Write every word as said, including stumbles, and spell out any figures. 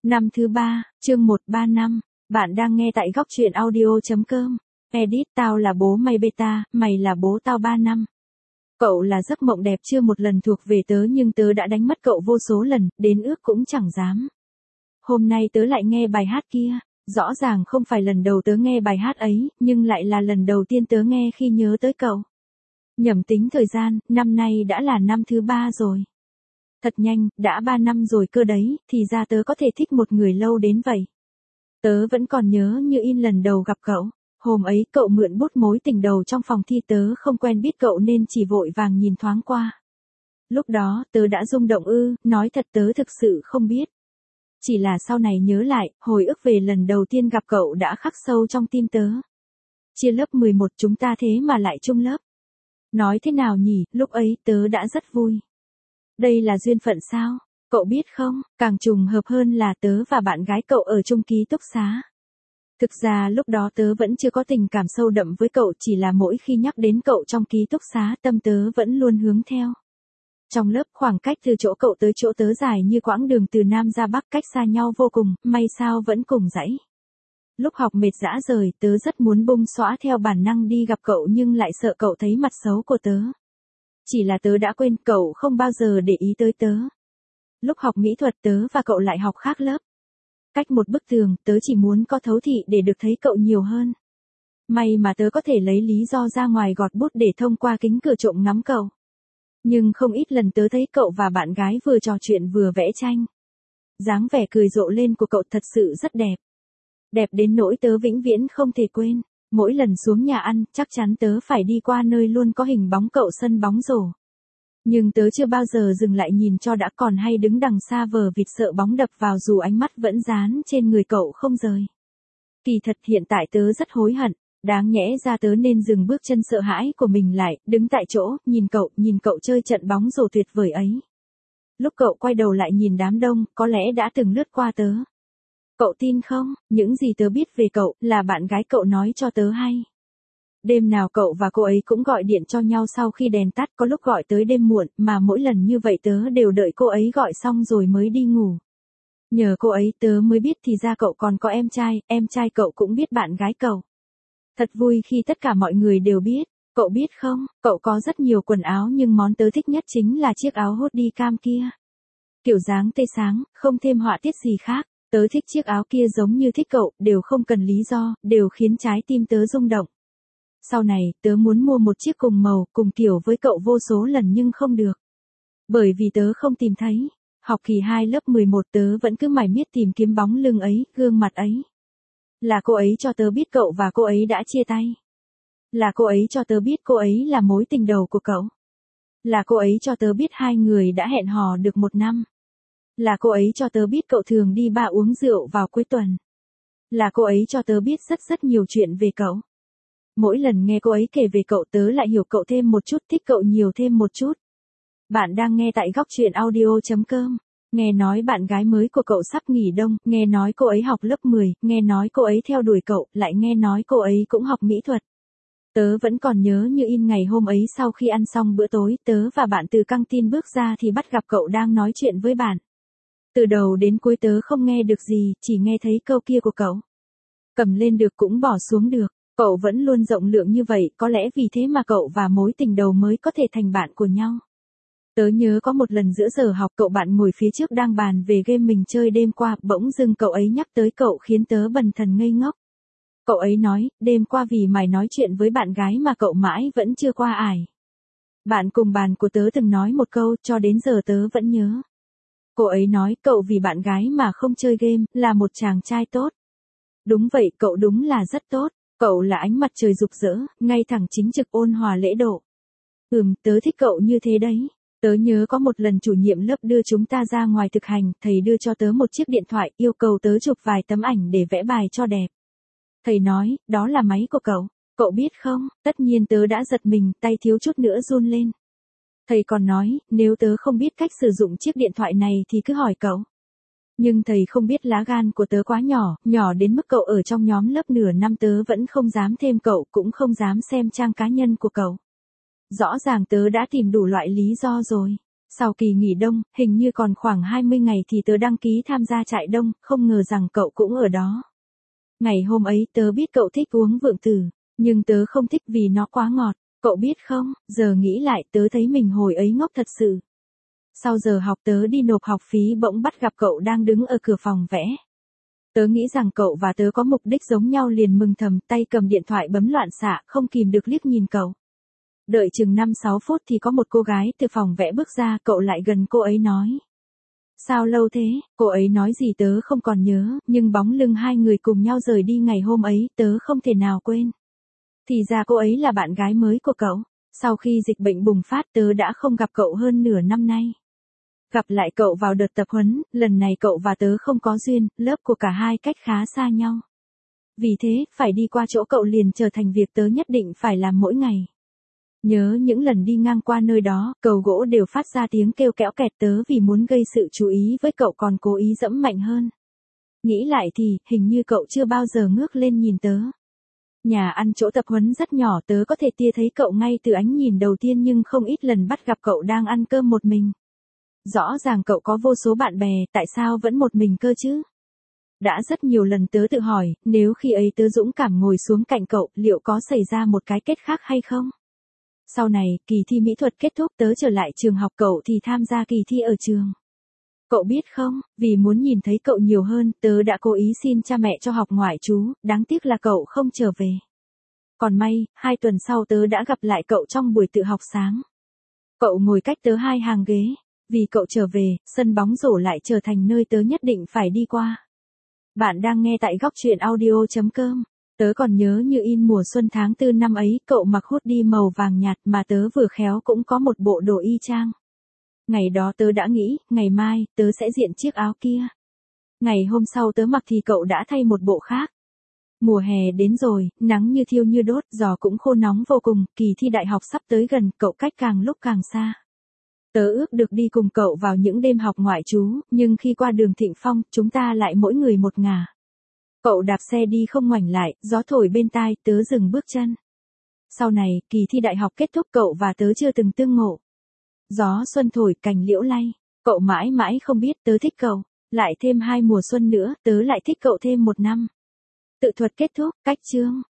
Năm thứ ba, chương một ba năm, bạn đang nghe tại góc truyện audio chấm com. Edit, tao là bố mày beta, mày là bố tao ba năm. Cậu là giấc mộng đẹp chưa một lần thuộc về tớ nhưng tớ đã đánh mất cậu vô số lần, đến ước cũng chẳng dám. Hôm nay tớ lại nghe bài hát kia, rõ ràng không phải lần đầu tớ nghe bài hát ấy, nhưng lại là lần đầu tiên tớ nghe khi nhớ tới cậu. Nhẩm tính thời gian, năm nay đã là năm thứ ba rồi. Thật nhanh, đã ba năm rồi cơ đấy, thì ra tớ có thể thích một người lâu đến vậy. Tớ vẫn còn nhớ như in lần đầu gặp cậu. Hôm ấy cậu mượn bút mối tình đầu trong phòng thi, tớ không quen biết cậu nên chỉ vội vàng nhìn thoáng qua. Lúc đó tớ đã rung động ư, nói thật tớ thực sự không biết. Chỉ là sau này nhớ lại, hồi ức về lần đầu tiên gặp cậu đã khắc sâu trong tim tớ. Chia lớp mười một chúng ta thế mà lại chung lớp. Nói thế nào nhỉ, lúc ấy tớ đã rất vui. Đây là duyên phận sao? Cậu biết không, càng trùng hợp hơn là tớ và bạn gái cậu ở chung ký túc xá. Thực ra lúc đó tớ vẫn chưa có tình cảm sâu đậm với cậu, chỉ là mỗi khi nhắc đến cậu trong ký túc xá tâm tớ vẫn luôn hướng theo. Trong lớp khoảng cách từ chỗ cậu tới chỗ tớ dài như quãng đường từ Nam ra Bắc, cách xa nhau vô cùng, may sao vẫn cùng dãy. Lúc học mệt rã rời tớ rất muốn bung xõa theo bản năng đi gặp cậu nhưng lại sợ cậu thấy mặt xấu của tớ. Chỉ là tớ đã quên cậu không bao giờ để ý tới tớ. Lúc học mỹ thuật tớ và cậu lại học khác lớp. Cách một bức tường, tớ chỉ muốn có thấu thị để được thấy cậu nhiều hơn. May mà tớ có thể lấy lý do ra ngoài gọt bút để thông qua kính cửa trộm ngắm cậu. Nhưng không ít lần tớ thấy cậu và bạn gái vừa trò chuyện vừa vẽ tranh. Dáng vẻ cười rộ lên của cậu thật sự rất đẹp. Đẹp đến nỗi tớ vĩnh viễn không thể quên. Mỗi lần xuống nhà ăn, chắc chắn tớ phải đi qua nơi luôn có hình bóng cậu sân bóng rổ. Nhưng tớ chưa bao giờ dừng lại nhìn cho đã, còn hay đứng đằng xa vờ vịt sợ bóng đập vào dù ánh mắt vẫn dán trên người cậu không rời. Kỳ thật hiện tại tớ rất hối hận, đáng nhẽ ra tớ nên dừng bước chân sợ hãi của mình lại, đứng tại chỗ, nhìn cậu, nhìn cậu chơi trận bóng rổ tuyệt vời ấy. Lúc cậu quay đầu lại nhìn đám đông, có lẽ đã từng lướt qua tớ. Cậu tin không, những gì tớ biết về cậu là bạn gái cậu nói cho tớ hay. Đêm nào cậu và cô ấy cũng gọi điện cho nhau sau khi đèn tắt, có lúc gọi tới đêm muộn, mà mỗi lần như vậy tớ đều đợi cô ấy gọi xong rồi mới đi ngủ. Nhờ cô ấy tớ mới biết thì ra cậu còn có em trai, em trai cậu cũng biết bạn gái cậu. Thật vui khi tất cả mọi người đều biết, cậu biết không, cậu có rất nhiều quần áo nhưng món tớ thích nhất chính là chiếc áo hoodie cam kia. Kiểu dáng tê sáng, không thêm họa tiết gì khác. Tớ thích chiếc áo kia giống như thích cậu, đều không cần lý do, đều khiến trái tim tớ rung động. Sau này, tớ muốn mua một chiếc cùng màu, cùng kiểu với cậu vô số lần nhưng không được. Bởi vì tớ không tìm thấy. Học kỳ hai lớp mười một tớ vẫn cứ mải miết tìm kiếm bóng lưng ấy, gương mặt ấy. Là cô ấy cho tớ biết cậu và cô ấy đã chia tay. Là cô ấy cho tớ biết cô ấy là mối tình đầu của cậu. Là cô ấy cho tớ biết hai người đã hẹn hò được một năm. Là cô ấy cho tớ biết cậu thường đi bar uống rượu vào cuối tuần. Là cô ấy cho tớ biết rất rất nhiều chuyện về cậu. Mỗi lần nghe cô ấy kể về cậu tớ lại hiểu cậu thêm một chút, thích cậu nhiều thêm một chút. Bạn đang nghe tại góc truyện audio chấm com. Nghe nói bạn gái mới của cậu sắp nghỉ đông, nghe nói cô ấy học lớp mười, nghe nói cô ấy theo đuổi cậu, lại nghe nói cô ấy cũng học mỹ thuật. Tớ vẫn còn nhớ như in ngày hôm ấy sau khi ăn xong bữa tối, tớ và bạn từ căng tin bước ra thì bắt gặp cậu đang nói chuyện với bạn. Từ đầu đến cuối tớ không nghe được gì, chỉ nghe thấy câu kia của cậu. Cầm lên được cũng bỏ xuống được, cậu vẫn luôn rộng lượng như vậy, có lẽ vì thế mà cậu và mối tình đầu mới có thể thành bạn của nhau. Tớ nhớ có một lần giữa giờ học cậu bạn ngồi phía trước đang bàn về game mình chơi đêm qua, bỗng dưng cậu ấy nhắc tới cậu khiến tớ bần thần ngây ngốc. Cậu ấy nói, đêm qua vì mày nói chuyện với bạn gái mà cậu mãi vẫn chưa qua ải. Bạn cùng bàn của tớ từng nói một câu, cho đến giờ tớ vẫn nhớ. Cô ấy nói cậu vì bạn gái mà không chơi game, là một chàng trai tốt. Đúng vậy, cậu đúng là rất tốt, cậu là ánh mặt trời rực rỡ, ngay thẳng chính trực ôn hòa lễ độ. Ừm, tớ thích cậu như thế đấy. Tớ nhớ có một lần chủ nhiệm lớp đưa chúng ta ra ngoài thực hành, thầy đưa cho tớ một chiếc điện thoại, yêu cầu tớ chụp vài tấm ảnh để vẽ bài cho đẹp. Thầy nói, đó là máy của cậu, cậu biết không, tất nhiên tớ đã giật mình, tay thiếu chút nữa run lên. Thầy còn nói, nếu tớ không biết cách sử dụng chiếc điện thoại này thì cứ hỏi cậu. Nhưng thầy không biết lá gan của tớ quá nhỏ, nhỏ đến mức cậu ở trong nhóm lớp nửa năm tớ vẫn không dám thêm cậu, cũng không dám xem trang cá nhân của cậu. Rõ ràng tớ đã tìm đủ loại lý do rồi. Sau kỳ nghỉ đông, hình như còn khoảng hai mươi ngày thì tớ đăng ký tham gia trại đông, không ngờ rằng cậu cũng ở đó. Ngày hôm ấy tớ biết cậu thích uống vượng tử, nhưng tớ không thích vì nó quá ngọt, cậu biết không, giờ nghĩ lại tớ thấy mình hồi ấy ngốc thật sự. Sau giờ học tớ đi nộp học phí bỗng bắt gặp cậu đang đứng ở cửa phòng vẽ. Tớ nghĩ rằng cậu và tớ có mục đích giống nhau liền mừng thầm, tay cầm điện thoại bấm loạn xạ, không kìm được liếc nhìn cậu. Đợi chừng năm sáu phút thì có một cô gái từ phòng vẽ bước ra, cậu lại gần cô ấy nói. Sao lâu thế, cô ấy nói gì tớ không còn nhớ, nhưng bóng lưng hai người cùng nhau rời đi ngày hôm ấy tớ không thể nào quên. Thì ra cô ấy là bạn gái mới của cậu. Sau khi dịch bệnh bùng phát tớ đã không gặp cậu hơn nửa năm nay. Gặp lại cậu vào đợt tập huấn, lần này cậu và tớ không có duyên, lớp của cả hai cách khá xa nhau. Vì thế, phải đi qua chỗ cậu liền trở thành việc tớ nhất định phải làm mỗi ngày. Nhớ những lần đi ngang qua nơi đó, cầu gỗ đều phát ra tiếng kêu kéo kẹt, tớ vì muốn gây sự chú ý với cậu còn cố ý dẫm mạnh hơn. Nghĩ lại thì, hình như cậu chưa bao giờ ngước lên nhìn tớ. Nhà ăn chỗ tập huấn rất nhỏ, tớ có thể tia thấy cậu ngay từ ánh nhìn đầu tiên, nhưng không ít lần bắt gặp cậu đang ăn cơm một mình. Rõ ràng cậu có vô số bạn bè, tại sao vẫn một mình cơ chứ? Đã rất nhiều lần tớ tự hỏi, nếu khi ấy tớ dũng cảm ngồi xuống cạnh cậu, liệu có xảy ra một cái kết khác hay không? Sau này, kỳ thi mỹ thuật kết thúc tớ trở lại trường học, cậu thì tham gia kỳ thi ở trường. Cậu biết không, vì muốn nhìn thấy cậu nhiều hơn, tớ đã cố ý xin cha mẹ cho học ngoại trú, đáng tiếc là cậu không trở về. Còn may, hai tuần sau tớ đã gặp lại cậu trong buổi tự học sáng. Cậu ngồi cách tớ hai hàng ghế. Vì cậu trở về, sân bóng rổ lại trở thành nơi tớ nhất định phải đi qua. Bạn đang nghe tại góc truyện audio chấm com. Tớ còn nhớ như in mùa xuân tháng tư năm ấy, cậu mặc hoodie màu vàng nhạt mà tớ vừa khéo cũng có một bộ đồ y chang. Ngày đó tớ đã nghĩ, ngày mai, tớ sẽ diện chiếc áo kia. Ngày hôm sau tớ mặc thì cậu đã thay một bộ khác. Mùa hè đến rồi, nắng như thiêu như đốt, gió cũng khô nóng vô cùng, kỳ thi đại học sắp tới gần, cậu cách càng lúc càng xa. Tớ ước được đi cùng cậu vào những đêm học ngoại trú, nhưng khi qua đường Thịnh Phong, chúng ta lại mỗi người một ngả. Cậu đạp xe đi không ngoảnh lại, gió thổi bên tai, tớ dừng bước chân. Sau này, kỳ thi đại học kết thúc cậu và tớ chưa từng tương ngộ. Gió xuân thổi, cành liễu lay, cậu mãi mãi không biết tớ thích cậu. Lại thêm hai mùa xuân nữa, tớ lại thích cậu thêm một năm. Tự thuật kết thúc, cách chương.